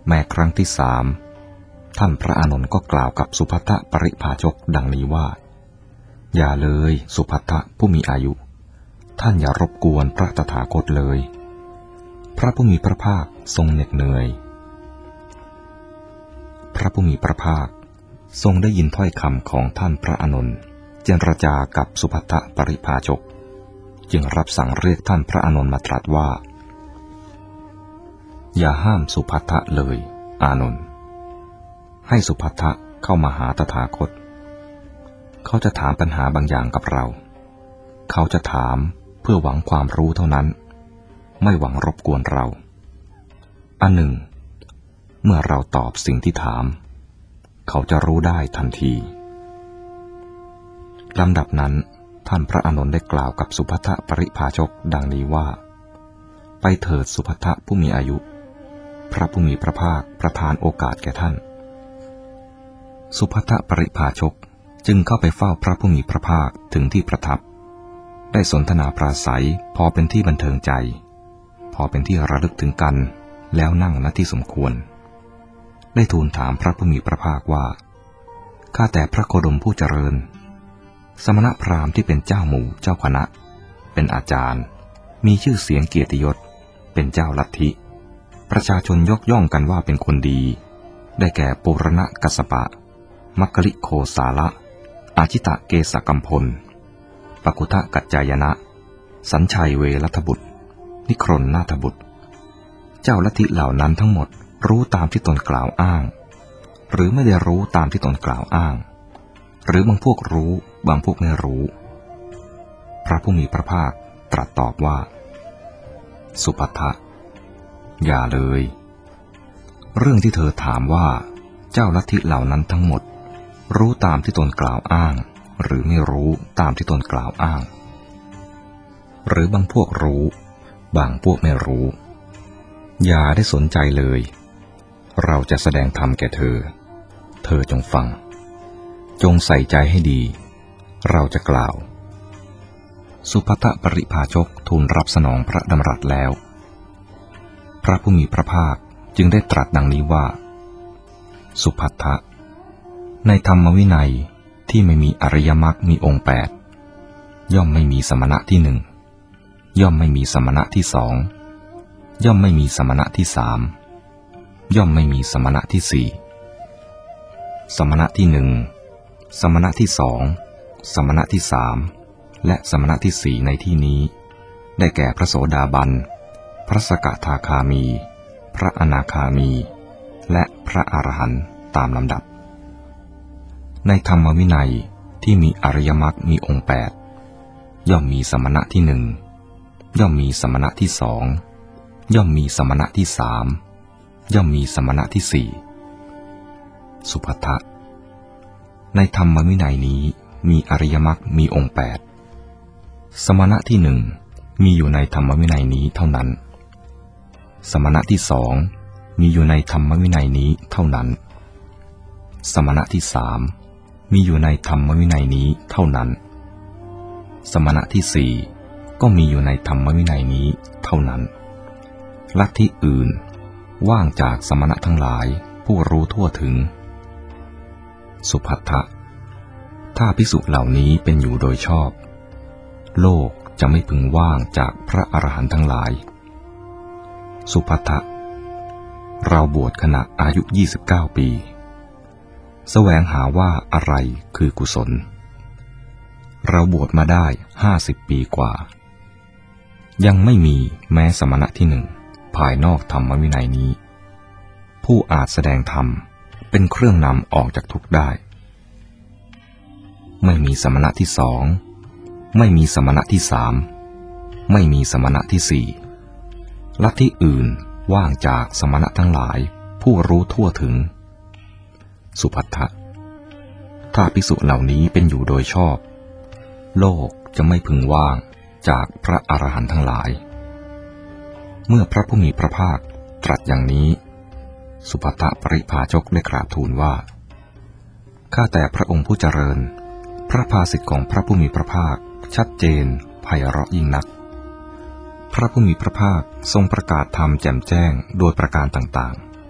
แม้ครั้งที่สามท่านพระอานนท์ก็กล่าวกับสุภัททปริภาชกดังนี้ว่าอย่าเลยสุภัททะผู้มีอายุท่านอย่ารบกวนพระตถาคตเลยพระผู้มีพระภาคทรงเหน็ดเหนื่อยพระผู้มีพระภาคทรงได้ยินถ้อยคำของท่านพระอานนท์เจรจากับสุภัททปริภาชกจึงรับสั่งเรียกท่านพระอานนท์มาตรัสว่าอย่าห้ามสุภัททะเลยอานนท์ให้สุภัททะเข้ามาหาตถาคตเขาจะถามปัญหาบางอย่างกับเราเขาจะถามเพื่อหวังความรู้เท่านั้นไม่หวังรบกวนเราอันหนึ่งเมื่อเราตอบสิ่งที่ถามเขาจะรู้ได้ทันทีลำดับนั้นท่านพระอานนท์ได้กล่าวกับสุภัททปริภาชกดังนี้ว่าไปเถิดสุภัททะผู้มีอายุพระผู้มีพระภาคประทานโอกาสแก่ท่านสุภัททปริภาชกจึงเข้าไปเฝ้าพระผู้มีพระภาคถึงที่ประทับได้สนทนาปราศัยพอเป็นที่บันเทิงใจพอเป็นที่ระลึกถึงกันแล้วนั่งณที่สมควรได้ทูลถามพระผู้มีพระภาคว่าข้าแต่พระโคดมผู้เจริญสมณพราหมณ์ที่เป็นเจ้าหมู่เจ้าคณะเป็นอาจารย์มีชื่อเสียงเกียรติยศเป็นเจ้าลัทธิประชาชนยกย่องกันว่าเป็นคนดีได้แก่ปุรณกัสสปะมัคคลิโคสาละอาชิตะเกสกัมพลปกุทะกัจจายนะสัญชัยเวรัตบุตรนิครนนาถบุตรเจ้าลัทธิเหล่านั้นทั้งหมดรู้ตามที่ตนกล่าวอ้างหรือไม่ได้รู้ตามที่ตนกล่าวอ้างหรือบางพวกรู้บางพวกไม่รู้พระผู้มีพระภาคตรัสตอบว่าสุภัททะอย่าเลยเรื่องที่เธอถามว่าเจ้าลัทธิเหล่านั้นทั้งหมดรู้ตามที่ตนกล่าวอ้างหรือไม่รู้ตามที่ตนกล่าวอ้างหรือบางพวกรู้บางพวกไม่รู้อย่าได้สนใจเลยเราจะแสดงธรรมแก่เธอเธอจงฟังจงใส่ใจให้ดีเราจะกล่าวสุภัททปริภาชกทูลรับสนองพระดำรัสแล้วพระผู้มีพระภาคจึงได้ตรัสดังนี้ว่าสุภัททะในธรรมวินัยที่ไม่มีอริยมรรคมีองค์8ย่อมไม่มีสมณะที่หนึ่งย่อมไม่มีสมณะที่สองย่อมไม่มีสมณะที่สามย่อมไม่มีสมณะที่สี่สมณะที่หนึ่งสมณะที่สองสมณะที่สามและสมณะที่สี่ในที่นี้ได้แก่พระโสดาบันพระสกทาคามีพระอนาคามีและพระอรหันต์ตามลำดับในธรรมวินัยที่มีอริยมรรคมีองค์8ย่อมมีสมณะที่หนึ่งย่อมมีสมณะที่สองย่อมมีสมณะที่สามย่อมมีสมณะที่สี่สุภัททะในธรรมวินัยนี้มีอริยมรรคมีองค์8สมณะที่หนึ่งมีอยู่ในธรรมวินัยนี้เท่านั้นสมณะที่สองมีอยู่ในธรรมวินัยนี้เท่านั้นสมณะที่สามมีอยู่ในธรรมวินัยนี้เท่านั้นสมณะที่สี่ก็มีอยู่ในธรรมวินัยนี้เท่านั้นลัทธิอื่นว่างจากสมณะทั้งหลายผู้รู้ทั่วถึงสุภัททะถ้าภิกษุเหล่านี้เป็นอยู่โดยชอบโลกจะไม่พึงว่างจากพระอรหันต์ทั้งหลายสุภัททะเราบวชขณะอายุ29 ปีแสวงหาว่าอะไรคือกุศลเราบวชมาได้50 ปีกว่ายังไม่มีแม้สมณะที่หนึ่งภายนอกธรรมวินัยนี้ผู้อาจแสดงธรรมเป็นเครื่องนำออกจากทุกข์ได้ไม่มีสมณะที่สองไม่มีสมณะที่สามไม่มีสมณะที่สี่ลัทธิอื่นว่างจากสมณะทั้งหลายผู้รู้ทั่วถึงสุภัททะถ้าภิกษุเหล่านี้เป็นอยู่โดยชอบโลกจะไม่พึงว่างจากพระอรหันต์ทั้งหลายเมื่อพระผู้มีพระภาคตรัสอย่างนี้สุภัททปริภาชกได้กราบทูลว่าข้าแต่พระองค์ผู้เจริญพระภาษิตของพระผู้มีพระภาคชัดเจนไพเราะยิ่งนักพระผู้มีพระภาคทรงประกาศธรรมแจ่มแจ้งโดยประการต่างๆ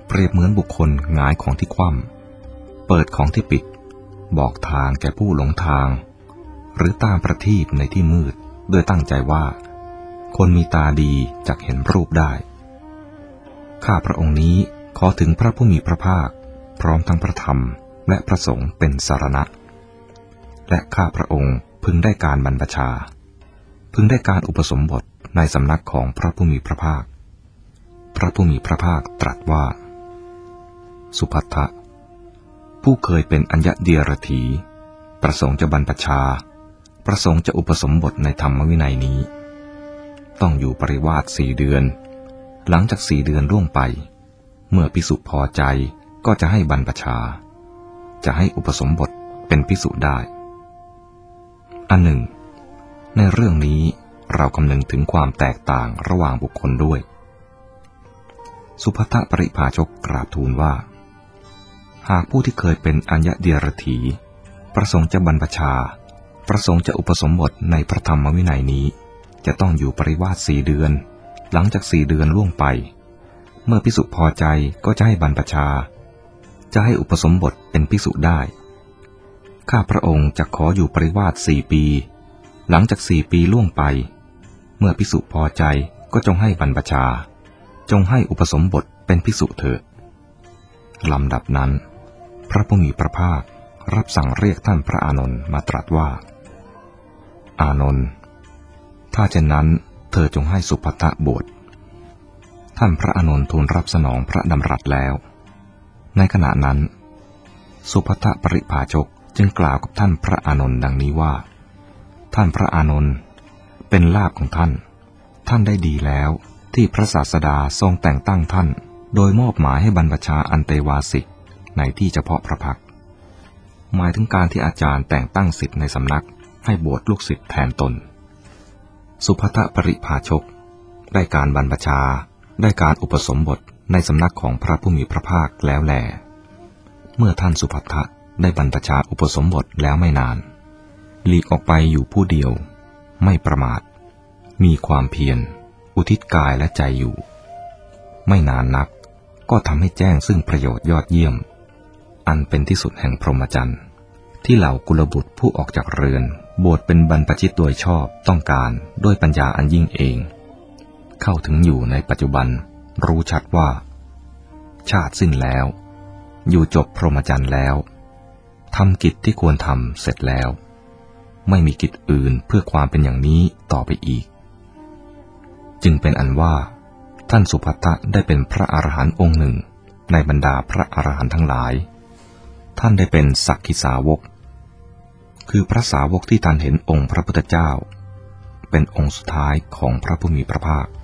เปรียบเหมือนบุคคลหงายของที่คว่ำเปิดของที่ปิดบอกทางแก่ผู้หลงทางหรือตามประทีปในที่มืดด้วยตั้งใจว่าคนมีตาดีจักเห็นรูปได้ข้าพระองค์นี้ขอถึงพระผู้มีพระภาคพร้อมทั้งพระธรรมและพระสงฆ์เป็นสรณะและข้าพระองค์พึงได้การบรรพชาพึงได้การอุปสมบทในสำนักของพระผู้มีพระภาคพระผู้มีพระภาคตรัสว่าสุภัททะผู้เคยเป็นอัญญเดียรถีประสงค์จะบรรพชาประสงค์จะอุปสมบทในธรรมวินัยนี้ต้องอยู่ปริวาส4 เดือนหลังจาก4 เดือนล่วงไปเมื่อภิกษุพอใจก็จะให้บรรพชาจะให้อุปสมบทเป็นภิกษุได้อันหนึ่งในเรื่องนี้เราคำนึงถึงความแตกต่างระหว่างบุคคลด้วยสุภัททปริภาชกกราบทูลว่าหากผู้ที่เคยเป็นอัญญเดียรถีประสงค์จะบรรพชาประสงค์จะอุปสมบทในพระธรรมวินัยนี้จะต้องอยู่ปริวาส4 เดือนหลังจาก4 เดือนล่วงไปเมื่อภิกษุพอใจก็จะให้บรรพชาจะให้อุปสมบทเป็นภิกษุได้ข้าพระองค์จะขออยู่ปริวาส4 ปีหลังจาก4 ปีล่วงไปเมื่อภิกษุพอใจก็จงให้บรรพชาจงให้อุปสมบทเป็นภิกษุเถิดลำดับนั้นพระผู้มีพระภาครับสั่งเรียกท่านพระอานนท์มาตรัสว่าอานนท์ถ้าเช่นนั้นเธอจงให้สุภัททะบวชท่านพระอานนท์ทูลรับสนองพระดำรัสแล้วในขณะนั้นสุภัททปริภาชกจึงกล่าวกับท่านพระอานนท์ดังนี้ว่าท่านพระอานนท์เป็นลาภของท่านได้ดีแล้วที่พระศาสดาทรงแต่งตั้งท่านโดยมอบหมายให้บรรพชาอันเตวาสิกในที่เฉพาะพระพักตร์หมายถึงการที่อาจารย์แต่งตั้งศิษย์ในสำนักให้บวชลูกศิษย์แทนตนสุภัททปริภาชกได้การบรรพชาได้การอุปสมบทในสำนักของพระผู้มีพระภาคแล้วแลเมื่อท่านสุภัททะได้บรรพชาอุปสมบทแล้วไม่นานหลีกออกไปอยู่ผู้เดียวไม่ประมาทมีความเพียรอุทิศกายและใจอยู่ไม่นานนักก็ทำให้แจ้งซึ่งประโยชน์ยอดเยี่ยมอันเป็นที่สุดแห่งพรหมจรรย์ที่เหล่ากุลบุตรผู้ออกจากเรือนบวชเป็นบรรพชิตโดยชอบต้องการด้วยปัญญาอันยิ่งเองเข้าถึงอยู่ในปัจจุบันรู้ชัดว่าชาติสิ้นแล้วอยู่จบพรหมจรรย์แล้วทำกิจที่ควรทำเสร็จแล้วไม่มีกิจอื่นเพื่อความเป็นอย่างนี้ต่อไปอีกจึงเป็นอันว่าท่านสุภัททะได้เป็นพระอรหันต์องค์หนึ่งในบรรดาพระอรหันต์ทั้งหลายท่านได้เป็นสักขิสาวกคือพระสาวกที่ท่านเห็นองค์พระพุทธเจ้าเป็นองค์สุดท้ายของพระผู้มีพระภาค